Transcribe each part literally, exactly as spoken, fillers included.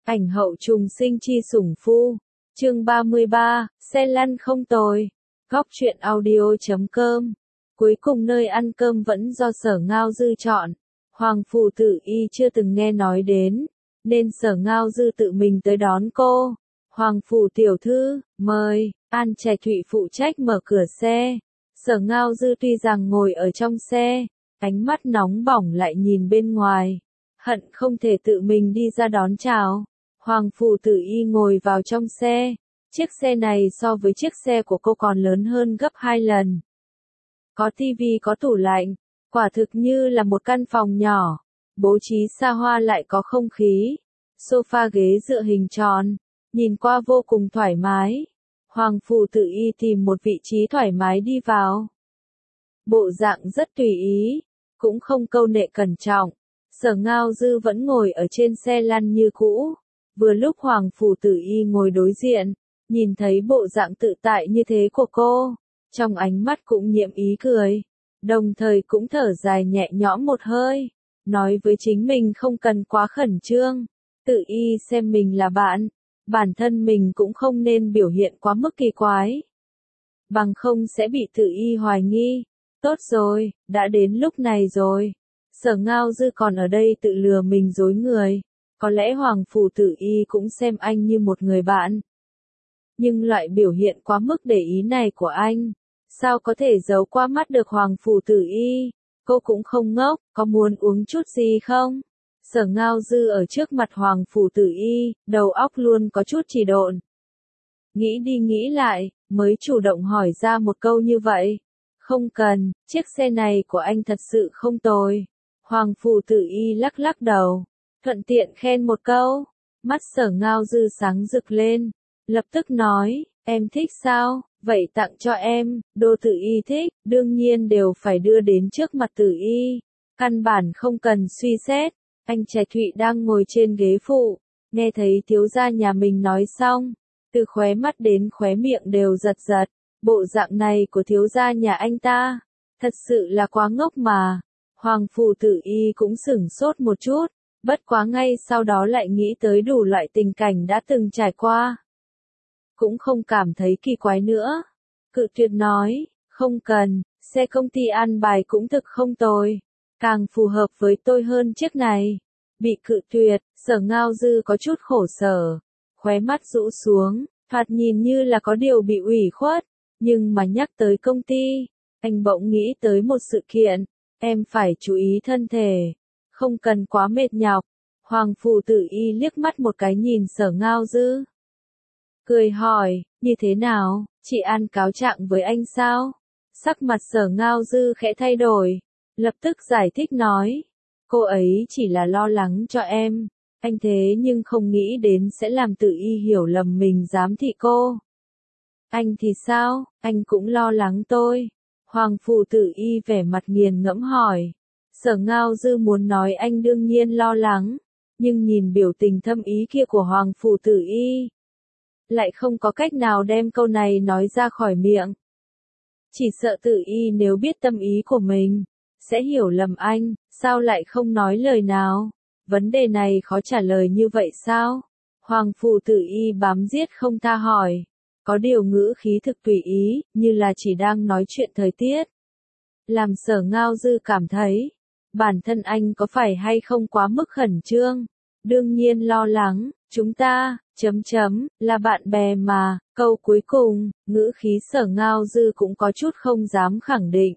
Ảnh hậu trùng sinh chi sủng phu. Chương ba mươi ba, xe lăn không tồi. Góc truyện audio chấm com. Cuối cùng nơi ăn cơm vẫn do Sở Ngao Dư chọn. Hoàng phủ tử y chưa từng nghe nói đến, nên Sở Ngao Dư tự mình tới đón cô. Hoàng phủ tiểu thư, mời. An Trạch Thụy phụ trách mở cửa xe. Sở Ngao Dư tuy rằng ngồi ở trong xe, ánh mắt nóng bỏng lại nhìn bên ngoài, hận không thể tự mình đi ra đón chào. Hoàng phủ tử y ngồi vào trong xe. Chiếc xe này so với chiếc xe của cô còn lớn hơn gấp hai lần. Có tivi, có tủ lạnh, quả thực như là một căn phòng nhỏ, bố trí xa hoa lại có không khí. Sofa ghế dựa hình tròn, nhìn qua vô cùng thoải mái. Hoàng phủ tử y tìm một vị trí thoải mái đi vào. Bộ dạng rất tùy ý, cũng không câu nệ cẩn trọng. Sở Ngao Dư vẫn ngồi ở trên xe lăn như cũ. Vừa lúc Hoàng phủ tử y ngồi đối diện, nhìn thấy bộ dạng tự tại như thế của cô, trong ánh mắt cũng nhiễm ý cười, đồng thời cũng thở dài nhẹ nhõm một hơi, nói với chính mình không cần quá khẩn trương, tự y xem mình là bạn, bản thân mình cũng không nên biểu hiện quá mức kỳ quái, bằng không sẽ bị tự y hoài nghi. Tốt rồi, đã đến lúc này rồi. Sở Ngao Dư còn ở đây tự lừa mình dối người. Có lẽ Hoàng phủ tử y cũng xem anh như một người bạn. Nhưng loại biểu hiện quá mức để ý này của anh, sao có thể giấu qua mắt được Hoàng phủ tử y? Cô cũng không ngốc, có muốn uống chút gì không? Sở Ngao Dư ở trước mặt Hoàng phủ tử y, đầu óc luôn có chút trì độn. Nghĩ đi nghĩ lại, mới chủ động hỏi ra một câu như vậy. Không cần, chiếc xe này của anh thật sự không tồi. Hoàng phủ tử y lắc lắc đầu, thuận tiện khen một câu. Mắt Sở Ngao Dư sáng rực lên, lập tức nói, em thích sao, vậy tặng cho em. Đồ tử y thích, đương nhiên đều phải đưa đến trước mặt tử y, căn bản không cần suy xét. Anh Trạch Thụy đang ngồi trên ghế phụ, nghe thấy thiếu gia nhà mình nói xong, từ khóe mắt đến khóe miệng đều giật giật. Bộ dạng này của thiếu gia nhà anh ta, thật sự là quá ngốc mà. Hoàng phủ tử y cũng sửng sốt một chút, bất quá ngay sau đó lại nghĩ tới đủ loại tình cảnh đã từng trải qua. Cũng không cảm thấy kỳ quái nữa. Cự tuyệt nói, không cần, xe công ty an bài cũng thực không tồi, càng phù hợp với tôi hơn chiếc này. Bị cự tuyệt, Sở Ngao Dư có chút khổ sở, khóe mắt rũ xuống, thoạt nhìn như là có điều bị ủy khuất. Nhưng mà nhắc tới công ty, anh bỗng nghĩ tới một sự kiện, em phải chú ý thân thể, không cần quá mệt nhọc. Hoàng phủ tử y liếc mắt một cái nhìn Sở Ngao Dư, cười hỏi, như thế nào, chị An cáo trạng với anh sao? Sắc mặt Sở Ngao Dư khẽ thay đổi, lập tức giải thích nói, cô ấy chỉ là lo lắng cho em, anh thế nhưng không nghĩ đến sẽ làm tử y hiểu lầm mình giám thị cô. Anh thì sao, anh cũng lo lắng tôi. Hoàng phủ tử y vẻ mặt nghiền ngẫm hỏi. Sở Ngao Dư muốn nói anh đương nhiên lo lắng, nhưng nhìn biểu tình thâm ý kia của Hoàng phủ tử y, lại không có cách nào đem câu này nói ra khỏi miệng. Chỉ sợ tử y nếu biết tâm ý của mình, sẽ hiểu lầm anh, sao lại không nói lời nào? Vấn đề này khó trả lời như vậy sao? Hoàng phủ tử y bám giết không tha hỏi. Có điều ngữ khí thực tùy ý, như là chỉ đang nói chuyện thời tiết. Làm Sở Ngao Dư cảm thấy, bản thân anh có phải hay không quá mức khẩn trương, đương nhiên lo lắng, chúng ta, chấm chấm, là bạn bè mà. Câu cuối cùng, ngữ khí Sở Ngao Dư cũng có chút không dám khẳng định.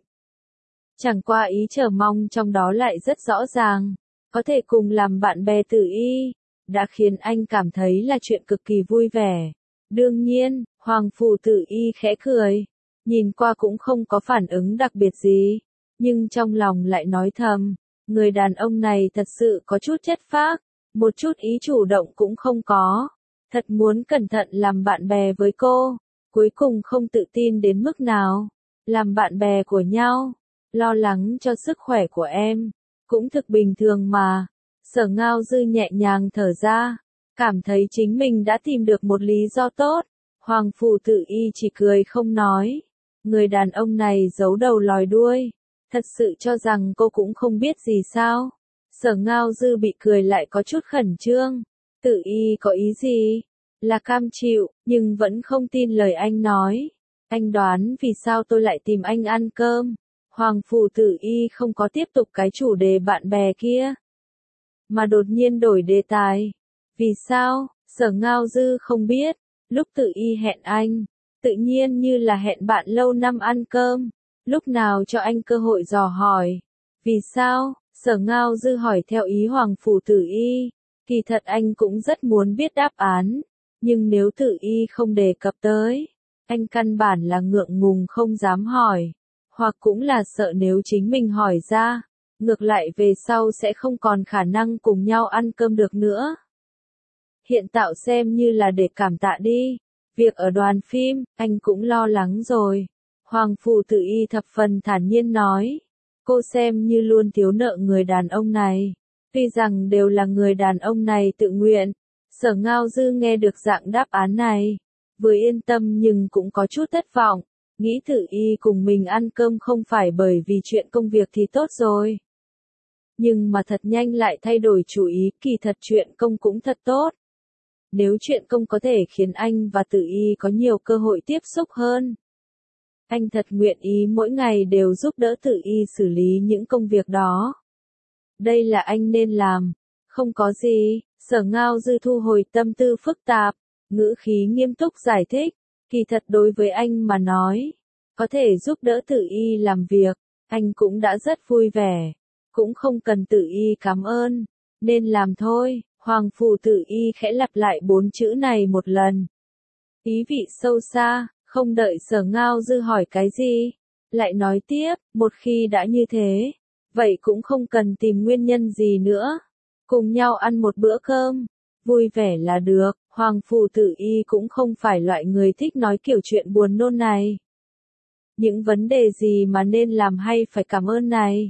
Chẳng qua ý chờ mong trong đó lại rất rõ ràng, có thể cùng làm bạn bè tử y, đã khiến anh cảm thấy là chuyện cực kỳ vui vẻ. Đương nhiên, Hoàng phủ tử y khẽ cười, nhìn qua cũng không có phản ứng đặc biệt gì, nhưng trong lòng lại nói thầm, người đàn ông này thật sự có chút chất phác, một chút ý chủ động cũng không có, thật muốn cẩn thận làm bạn bè với cô, cuối cùng không tự tin đến mức nào, làm bạn bè của nhau, lo lắng cho sức khỏe của em, cũng thực bình thường mà. Sở Ngao Dư nhẹ nhàng thở ra, cảm thấy chính mình đã tìm được một lý do tốt. Hoàng phủ tử y chỉ cười không nói. Người đàn ông này giấu đầu lòi đuôi, thật sự cho rằng cô cũng không biết gì sao? Sở Ngao Dư bị cười lại có chút khẩn trương, Tự y có ý gì? Là cam chịu, nhưng vẫn không tin lời anh nói. Anh đoán vì sao tôi lại tìm anh ăn cơm. Hoàng phủ Tử Y không có tiếp tục cái chủ đề bạn bè kia, mà đột nhiên đổi đề tài. Vì sao? Sở Ngao Dư không biết. Lúc Tử Y hẹn anh, tự nhiên như là hẹn bạn lâu năm ăn cơm. Lúc nào cho anh cơ hội dò hỏi. Vì sao? Sở Ngao Dư hỏi theo ý Hoàng phủ Tử Y. Kỳ thật anh cũng rất muốn biết đáp án. Nhưng nếu Tử Y không đề cập tới, anh căn bản là ngượng ngùng không dám hỏi. Hoặc cũng là sợ nếu chính mình hỏi ra, ngược lại về sau sẽ không còn khả năng cùng nhau ăn cơm được nữa. Hiện tạo xem như là để cảm tạ đi. Việc ở đoàn phim, anh cũng lo lắng rồi. Hoàng phủ Tử Y thập phần thản nhiên nói. Cô xem như luôn thiếu nợ người đàn ông này. Tuy rằng đều là người đàn ông này tự nguyện. Sở Ngao Dư nghe được dạng đáp án này, vừa yên tâm nhưng cũng có chút thất vọng. Nghĩ Tử Y cùng mình ăn cơm không phải bởi vì chuyện công việc thì tốt rồi. Nhưng mà thật nhanh lại thay đổi chủ ý, kỳ thật chuyện công cũng thật tốt. Nếu chuyện công có thể khiến anh và Tử Y có nhiều cơ hội tiếp xúc hơn, anh thật nguyện ý mỗi ngày đều giúp đỡ Tử Y xử lý những công việc đó. Đây là anh nên làm. Không có gì. Sở Ngao Dư thu hồi tâm tư phức tạp, ngữ khí nghiêm túc giải thích. Kỳ thật đối với anh mà nói, có thể giúp đỡ Tử Y làm việc, anh cũng đã rất vui vẻ. Cũng không cần Tử Y cảm ơn. Nên làm thôi. Hoàng phủ Tử Y khẽ lặp lại bốn chữ này một lần. Ý vị sâu xa, không đợi Sở Ngao Dư hỏi cái gì. Lại nói tiếp, một khi đã như thế, vậy cũng không cần tìm nguyên nhân gì nữa. Cùng nhau ăn một bữa cơm, vui vẻ là được. Hoàng phủ Tử Y cũng không phải loại người thích nói kiểu chuyện buồn nôn này. Những vấn đề gì mà nên làm hay phải cảm ơn này.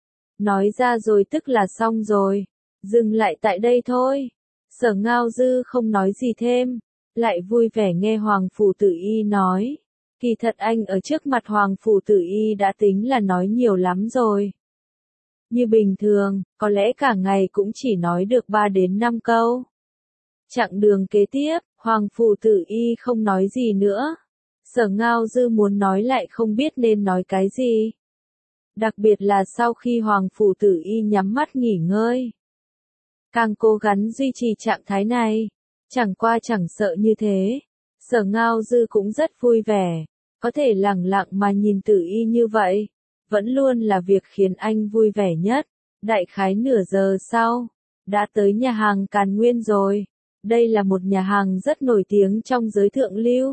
Nói ra rồi tức là xong rồi. Dừng lại tại đây thôi. Sở Ngao Dư không nói gì thêm, lại vui vẻ nghe Hoàng phủ Tử Y nói. Kỳ thật anh ở trước mặt Hoàng phủ Tử Y đã tính là nói nhiều lắm rồi. Như bình thường, có lẽ cả ngày cũng chỉ nói được ba đến năm câu. Chặng đường kế tiếp, Hoàng phủ Tử Y không nói gì nữa. Sở Ngao Dư muốn nói lại không biết nên nói cái gì. Đặc biệt là sau khi Hoàng phủ Tử Y nhắm mắt nghỉ ngơi. Càng cố gắng duy trì trạng thái này, chẳng qua chẳng sợ như thế. Sở Ngao Dư cũng rất vui vẻ, có thể lặng lặng mà nhìn Tử Y như vậy, vẫn luôn là việc khiến anh vui vẻ nhất. Đại khái nửa giờ sau, đã tới nhà hàng Càn Nguyên rồi. Đây là một nhà hàng rất nổi tiếng trong giới thượng lưu.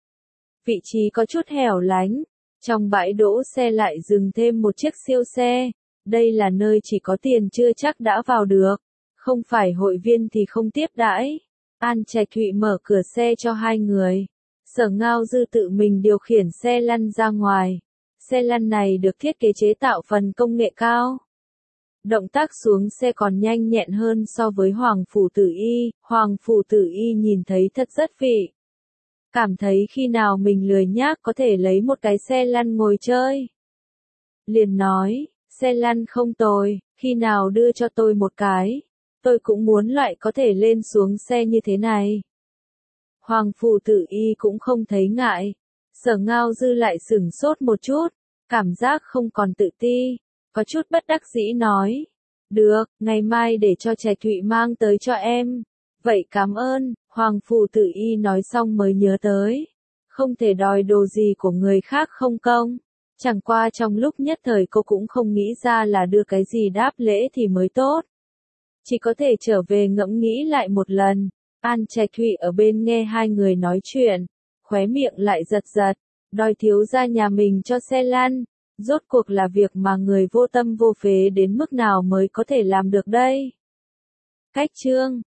Vị trí có chút hẻo lánh, trong bãi đỗ xe lại dừng thêm một chiếc siêu xe. Đây là nơi chỉ có tiền chưa chắc đã vào được. Không phải hội viên thì không tiếp đãi. An Trạch Thụy mở cửa xe cho hai người. Sở Ngao Dư tự mình điều khiển xe lăn ra ngoài. Xe lăn này được thiết kế chế tạo phần công nghệ cao. Động tác xuống xe còn nhanh nhẹn hơn so với Hoàng phủ Tử Y. Hoàng phủ Tử Y nhìn thấy thật rất vị. Cảm thấy khi nào mình lười nhác có thể lấy một cái xe lăn ngồi chơi. Liền nói, xe lăn không tồi, khi nào đưa cho tôi một cái. Tôi cũng muốn loại có thể lên xuống xe như thế này. Hoàng phủ Tử Y cũng không thấy ngại. Sở Ngao Dư lại sửng sốt một chút, cảm giác không còn tự ti, có chút bất đắc dĩ nói. Được, ngày mai để cho Trạch Thụy mang tới cho em. Vậy cảm ơn. Hoàng phủ Tử Y nói xong mới nhớ tới. Không thể đòi đồ gì của người khác không công. Chẳng qua trong lúc nhất thời cô cũng không nghĩ ra là đưa cái gì đáp lễ thì mới tốt. Chỉ có thể trở về ngẫm nghĩ lại một lần. An Trạch Thụy ở bên nghe hai người nói chuyện, khóe miệng lại giật giật, đòi thiếu gia nhà mình cho xe lăn. Rốt cuộc là việc mà người vô tâm vô phế đến mức nào mới có thể làm được đây. Cách chương